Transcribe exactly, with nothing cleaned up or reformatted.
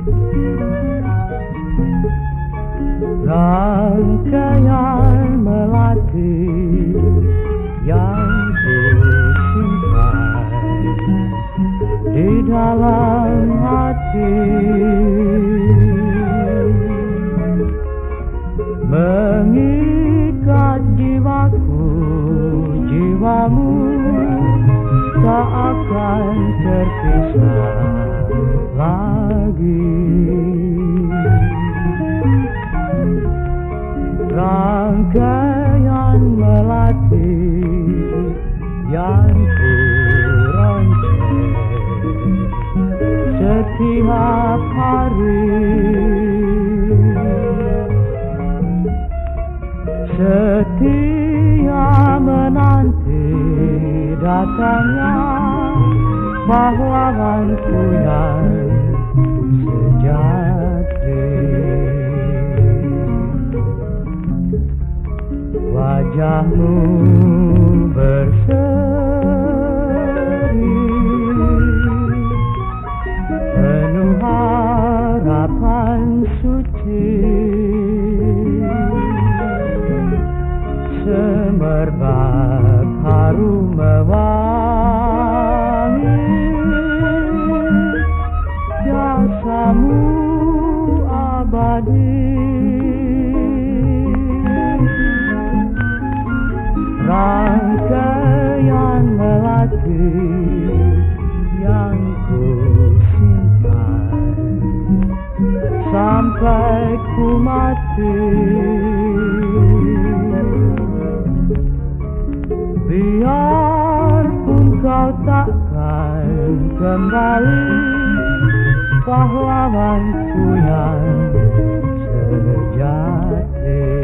Rangkaian melati yang kusimpan di dalam hati, mengikat jiwaku, jiwamu tak akan terpisah lagi. Rangkaian melati yang ku ronceng setiap hari, setia menanti datangnya pahlawanku yang sejati. Wajahmu berseri, penuh harapan suci, semerbak harum mewangi, jasamu abadi. Rangkaian melati yang ku simpan sampai ku mati. Biarpun kau takkan kembali, pahlawanku yang sejati.